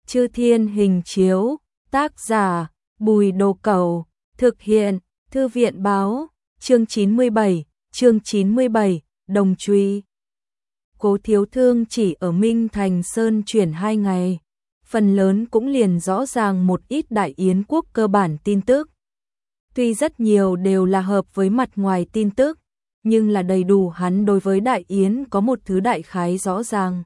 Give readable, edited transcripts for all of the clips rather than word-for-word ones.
Chư Thiên Hình Chiếu, tác giả Bùi Đồ Cẩu, thực hiện Thư viện Báo, chương 97, Đồng Truy. Cố Thiếu Thương chỉ ở Minh Thành Sơn chuyển 2 ngày, phần lớn cũng liền rõ ràng một ít Đại Yến quốc cơ bản tin tức. Tuy rất nhiều đều là hợp với mặt ngoài tin tức, nhưng là đầy đủ hắn đối với Đại Yến có một thứ đại khái rõ ràng.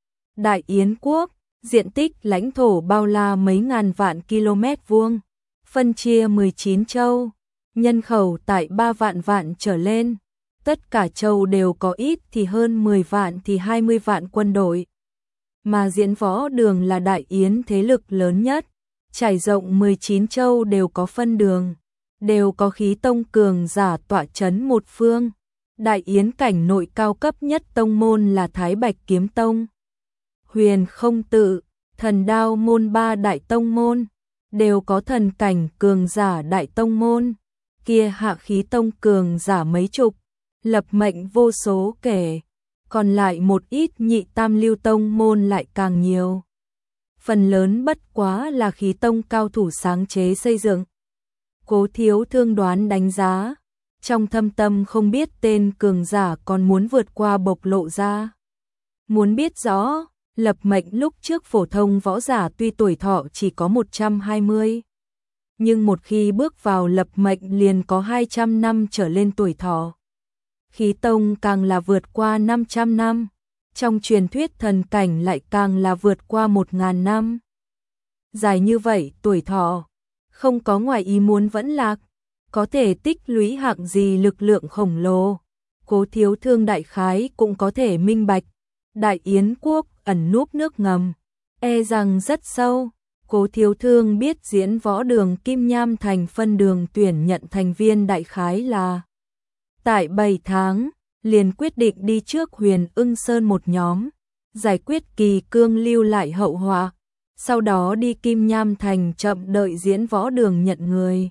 Đại Yến quốc, diện tích lãnh thổ bao la mấy ngàn vạn km vuông, phân chia 19 châu, nhân khẩu tại 3 vạn trở lên, tất cả châu đều có ít thì hơn 10 vạn thì 20 vạn quân đội. Mà Diễn Võ Đường là Đại Yến thế lực lớn nhất, trải rộng 19 châu đều có phân đường, đều có khí tông cường giả tọa chấn một phương. Đại Yến cảnh nội cao cấp nhất tông môn là Thái Bạch Kiếm Tông, Huyền Không Tự, Thần Đao môn 3 đại tông môn, đều có thần cảnh cường giả đại tông môn, kia hạ khí tông cường giả mấy chục, lập mệnh vô số kể, còn lại một ít nhị tam lưu tông môn lại càng nhiều. Phần lớn bất quá là khí tông cao thủ sáng chế xây dựng. Cố Thiếu Thương đoán đánh giá, trong thâm tâm không biết tên cường giả còn muốn vượt qua bộc lộ ra. Muốn biết rõ, lập mệnh lúc trước phổ thông võ giả tuy tuổi thọ chỉ có 120, nhưng một khi bước vào lập mệnh liền có 200 năm trở lên tuổi thọ. Khí tông càng là vượt qua 500 năm, trong truyền thuyết thần cảnh lại càng là vượt qua 1000 năm. Dài như vậy tuổi thọ, không có ngoài ý muốn vẫn lạc, có thể tích lũy hạng gì lực lượng khổng lồ. Cố Thiếu Thương đại khái cũng có thể minh bạch, Đại Yến quốc ẩn núp nước ngầm, e rằng rất sâu. Cố Thiếu Thương biết Diễn Võ Đường Kim Nham thành phân đường tuyển nhận thành viên đại khái là tại 7 tháng, liền quyết định đi trước Huyền Ưng Sơn một nhóm, giải quyết Kỳ Cương lưu lại hậu họa, sau đó đi Kim Nham thành chậm đợi Diễn Võ Đường nhận người.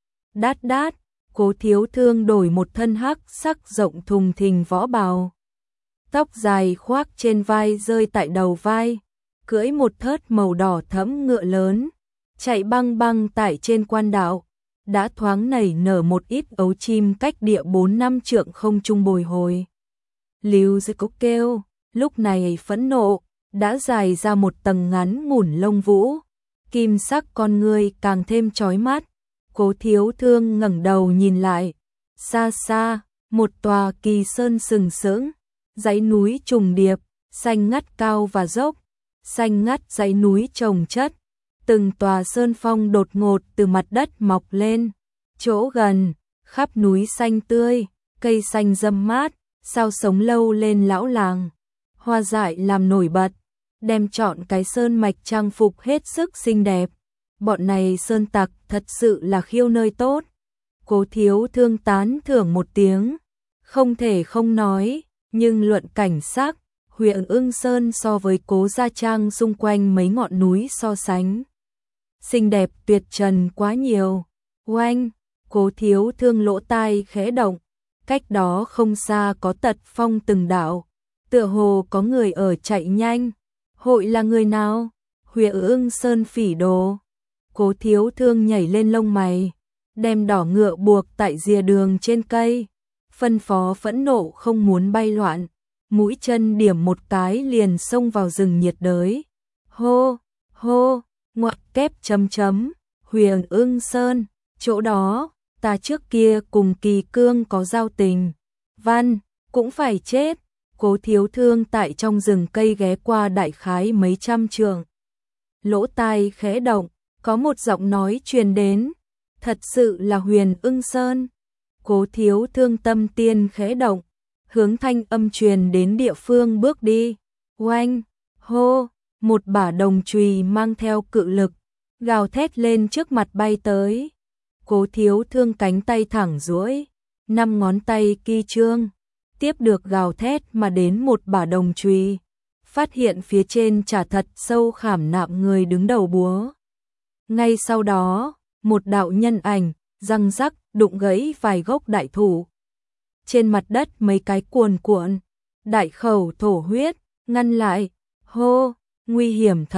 Đát, Cố Thiếu Thương đổi một thân hắc sắc rộng thùng thình võ bào, tóc dài khoác trên vai rơi tại đầu vai, cưỡi một thớt màu đỏ thẫm ngựa lớn, chạy băng tại trên quan đạo, đã thoáng nảy nở một ít ấu chim cách địa 4-5 trượng không trung bồi hồi. Lưu Dư Cốc kêu, lúc này phẫn nộ, đã dài ra một tầng ngắn ngủn lông vũ, kim sắc con ngươi càng thêm chói mắt. Cố Thiếu Thương ngẩng đầu nhìn lại, xa xa, một tòa kỳ sơn sừng sững, dãy núi trùng điệp, xanh ngắt cao và dốc, xanh ngắt dãy núi chồng chất, từng tòa sơn phong đột ngột từ mặt đất mọc lên, chỗ gần, khắp núi xanh tươi, cây xanh râm mát, sao sống lâu lên lão làng, hoa dại làm nổi bật, đem trọn cái sơn mạch trang phục hết sức xinh đẹp. Bọn này sơn tặc thật sự là khiêu nơi tốt. Cố Thiếu Thương tán thưởng một tiếng, không thể không nói, nhưng luận cảnh sắc, Huyền Ưng Sơn so với Cố Gia Trang xung quanh mấy ngọn núi so sánh xinh đẹp tuyệt trần quá nhiều. Oanh, Cố Thiếu Thương lỗ tai khẽ động, cách đó không xa có tật phong từng đạo, tựa hồ có người ở chạy nhanh. Hội là người nào? Huyền Ưng Sơn phỉ đồ. Cố Thiếu Thương nhảy lên lông mày, đem đỏ ngựa buộc tại rìa đường trên cây, phân phó phẫn nộ không muốn bay loạn, mũi chân điểm một cái liền xông vào rừng nhiệt đới. Hô, ngoặc kép chấm, Huyền Ưng Sơn, chỗ đó, ta trước kia cùng Kỳ Cương có giao tình, văn, cũng phải chết. Cố Thiếu Thương tại trong rừng cây ghé qua đại khái mấy trăm trượng, lỗ tai khẽ động, có một giọng nói truyền đến, thật sự là Huyền Ưng Sơn. Cố Thiếu Thương tâm tiên khẽ động, hướng thanh âm truyền đến địa phương bước đi. Oanh, hô, một bả đồng chùy mang theo cự lực, gào thét lên trước mặt bay tới. Cố Thiếu Thương cánh tay thẳng duỗi, 5 ngón tay ki trương, tiếp được gào thét mà đến một bả đồng chùy, phát hiện phía trên chả thật sâu khảm nạm người đứng đầu búa. Ngay sau đó, một đạo nhân ảnh, răng rắc, đụng gãy vài gốc đại thụ. Trên mặt đất mấy cái cuồn cuộn, đại khẩu thổ huyết, ngăn lại, hô, nguy hiểm thật,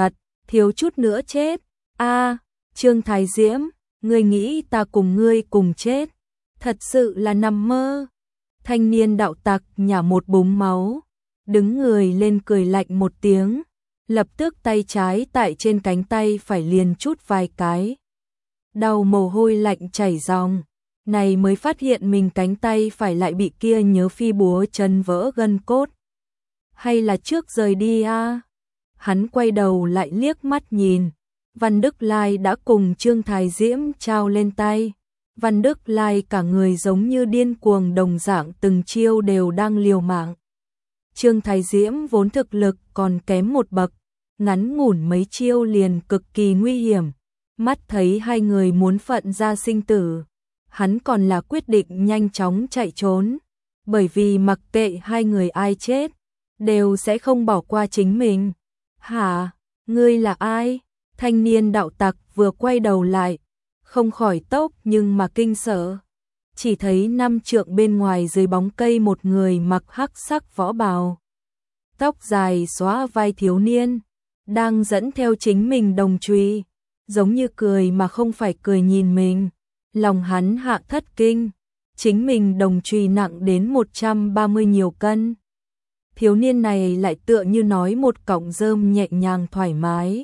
thiếu chút nữa chết. A, Trương Thái Diễm, ngươi nghĩ ta cùng ngươi cùng chết, thật sự là nằm mơ. Thanh niên đạo tặc nhả một búng máu, đứng người lên cười lạnh một tiếng, lập tức tay trái tại trên cánh tay phải liền chút vài cái. Đau mồ hôi lạnh chảy ròng, này mới phát hiện mình cánh tay phải lại bị kia nhớ phi búa chân vỡ gân cốt. Hay là trước rời đi a? Hắn quay đầu lại liếc mắt nhìn, Văn Đức Lai đã cùng Trương Thái Diễm trao lên tay. Văn Đức Lai cả người giống như điên cuồng đồng dạng, từng chiêu đều đang liều mạng. Trương Thái Diễm vốn thực lực còn kém một bậc, ngắn ngủn mấy chiêu liền cực kỳ nguy hiểm. Mắt thấy hai người muốn phận ra sinh tử, hắn còn là quyết định nhanh chóng chạy trốn, bởi vì mặc kệ hai người ai chết, đều sẽ không bỏ qua chính mình. Hả, ngươi là ai? Thanh niên đạo tặc vừa quay đầu lại, không khỏi tốc nhưng mà kinh sợ. Chỉ thấy 5 trượng bên ngoài dưới bóng cây một người mặc hắc sắc võ bào, tóc dài xóa vai thiếu niên, đang dẫn theo chính mình đồng chùy, giống như cười mà không phải cười nhìn mình. Lòng hắn hạ thất kinh, chính mình đồng chùy nặng đến 130 nhiều cân. Thiếu niên này lại tựa như nói một cọng rơm nhẹ nhàng thoải mái.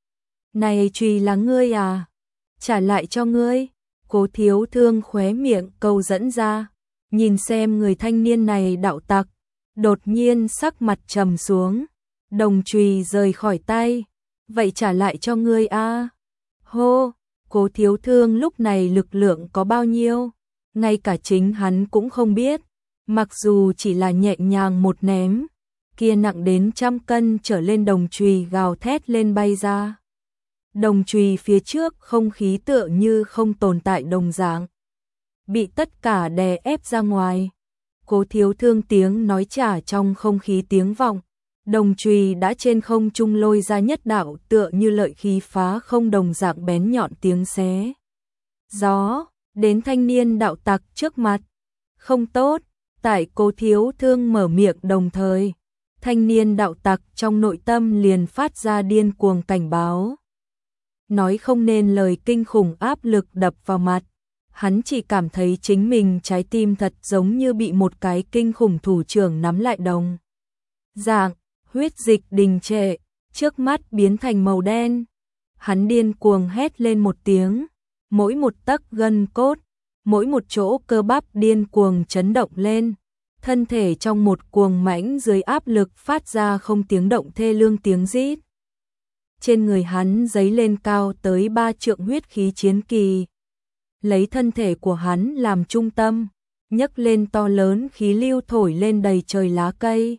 Này chùy là ngươi à? Trả lại cho ngươi. Cố Thiếu Thương khóe miệng câu dẫn ra, nhìn xem người thanh niên này đạo tặc, đột nhiên sắc mặt trầm xuống, đồng chùy rời khỏi tay. Vậy trả lại cho ngươi a? Hô, Cố Thiếu Thương lúc này lực lượng có bao nhiêu, ngay cả chính hắn cũng không biết, mặc dù chỉ là nhẹ nhàng một ném, kia nặng đến 100 cân trở lên đồng chùy gào thét lên bay ra. Đồng chùy phía trước không khí tựa như không tồn tại đồng dạng, bị tất cả đè ép ra ngoài. Cố Thiếu Thương tiếng nói trả trong không khí tiếng vọng, đồng chùy đã trên không trung lôi ra nhất đạo tựa như lợi khí phá không đồng dạng bén nhọn tiếng xé gió, đến thanh niên đạo tặc trước mặt. Không tốt, tại Cố Thiếu Thương mở miệng đồng thời, thanh niên đạo tặc trong nội tâm liền phát ra điên cuồng cảnh báo. Nói không nên lời kinh khủng áp lực đập vào mặt, hắn chỉ cảm thấy chính mình trái tim thật giống như bị một cái kinh khủng thủ trưởng nắm lại đồng dạng, huyết dịch đình trệ, trước mắt biến thành màu đen. Hắn điên cuồng hét lên một tiếng, mỗi một tấc gân cốt, mỗi một chỗ cơ bắp điên cuồng chấn động lên, thân thể trong một cuồng mãnh dưới áp lực phát ra không tiếng động thê lương tiếng rít. Trên người hắn dấy lên cao tới 3 trượng huyết khí chiến kỳ, lấy thân thể của hắn làm trung tâm, nhấc lên to lớn khí lưu thổi lên đầy trời lá cây.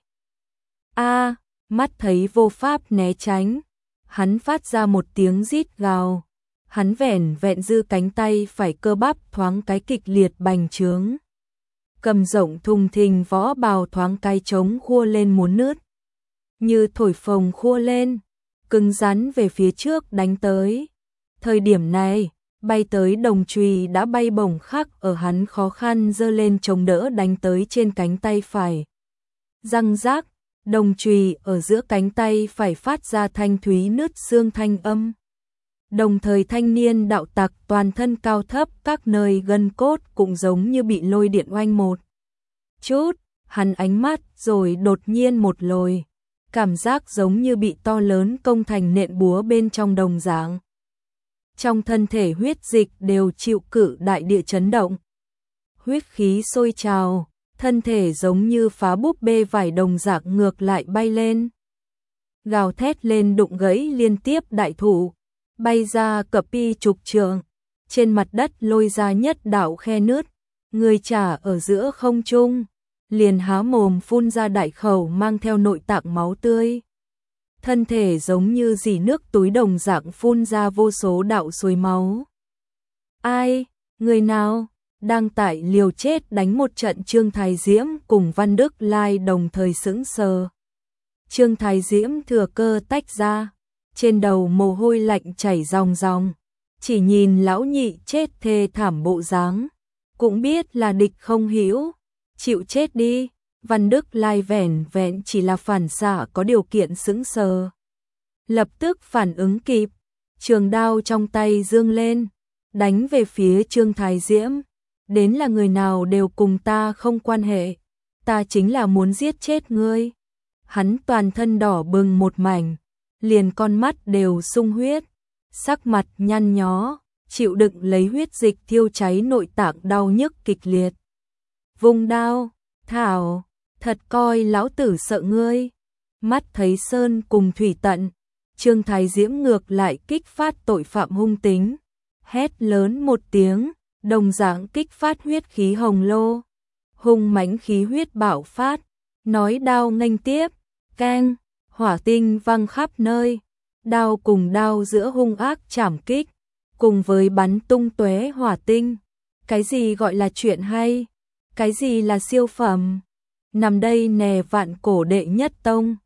A, mắt thấy vô pháp né tránh, hắn phát ra một tiếng rít gào, hắn vẻn vẹn dư cánh tay phải cơ bắp thoáng cái kịch liệt bành trướng. Cầm rộng thùng thình võ bào thoáng cái trống khua lên muốn nứt, như thổi phồng khua lên, cứng rắn về phía trước đánh tới. Thời điểm này, bay tới đồng chùy đã bay bổng khắc ở hắn khó khăn giơ lên chống đỡ đánh tới trên cánh tay phải. Răng rác, đồng chùy ở giữa cánh tay phải phát ra thanh thúy nứt xương thanh âm. Đồng thời thanh niên đạo tặc toàn thân cao thấp các nơi gân cốt cũng giống như bị lôi điện oanh một chút, hắn ánh mắt rồi đột nhiên một lồi, cảm giác giống như bị to lớn công thành nện búa bên trong đồng dạng. Trong thân thể huyết dịch đều chịu cự đại địa chấn động. Huyết khí sôi trào, thân thể giống như phá búp bê vải đồng dạng ngược lại bay lên. Gào thét lên đụng gãy liên tiếp đại thụ, bay ra cập pi chục trượng, trên mặt đất lôi ra nhất đạo khe nứt, người trả ở giữa không trung, liền há mồm phun ra đại khẩu mang theo nội tạng máu tươi. Thân thể giống như dỉ nước túi đồng dạng phun ra vô số đạo suối máu. Ai, người nào, đang tại liều chết đánh một trận? Trương Thái Diễm cùng Văn Đức Lai đồng thời sững sờ. Trương Thái Diễm thừa cơ tách ra, trên đầu mồ hôi lạnh chảy ròng ròng, chỉ nhìn lão nhị chết thê thảm bộ dáng, cũng biết là địch không hữu, chịu chết đi. Văn Đức Lai vẻn vẹn chỉ là phản xạ có điều kiện sững sờ. lập tức phản ứng kịp, trường đao trong tay giương lên, đánh về phía Trương Thái Diễm. Đến là người nào đều cùng ta không quan hệ, ta chính là muốn giết chết ngươi. Hắn toàn thân đỏ bừng một mảnh, liền con mắt đều sung huyết, sắc mặt nhăn nhó, chịu đựng lấy huyết dịch thiêu cháy nội tạng đau nhức kịch liệt. Vung đao, thảo, thật coi lão tử sợ ngươi. Mắt thấy sơn cùng thủy tận, Trương Thái Diễm ngược lại kích phát tội phạm hung tính, hét lớn một tiếng, đồng dạng kích phát huyết khí hồng lô, hung mãnh khí huyết bạo phát, nói đao nghênh tiếp, keng, hỏa tinh văng khắp nơi, đao cùng đao giữa hung ác chảm kích, cùng với bắn tung tóe hỏa tinh. Cái gì gọi là chuyện hay? Cái gì là siêu phẩm? Nằm đây nè vạn cổ đệ nhất tông.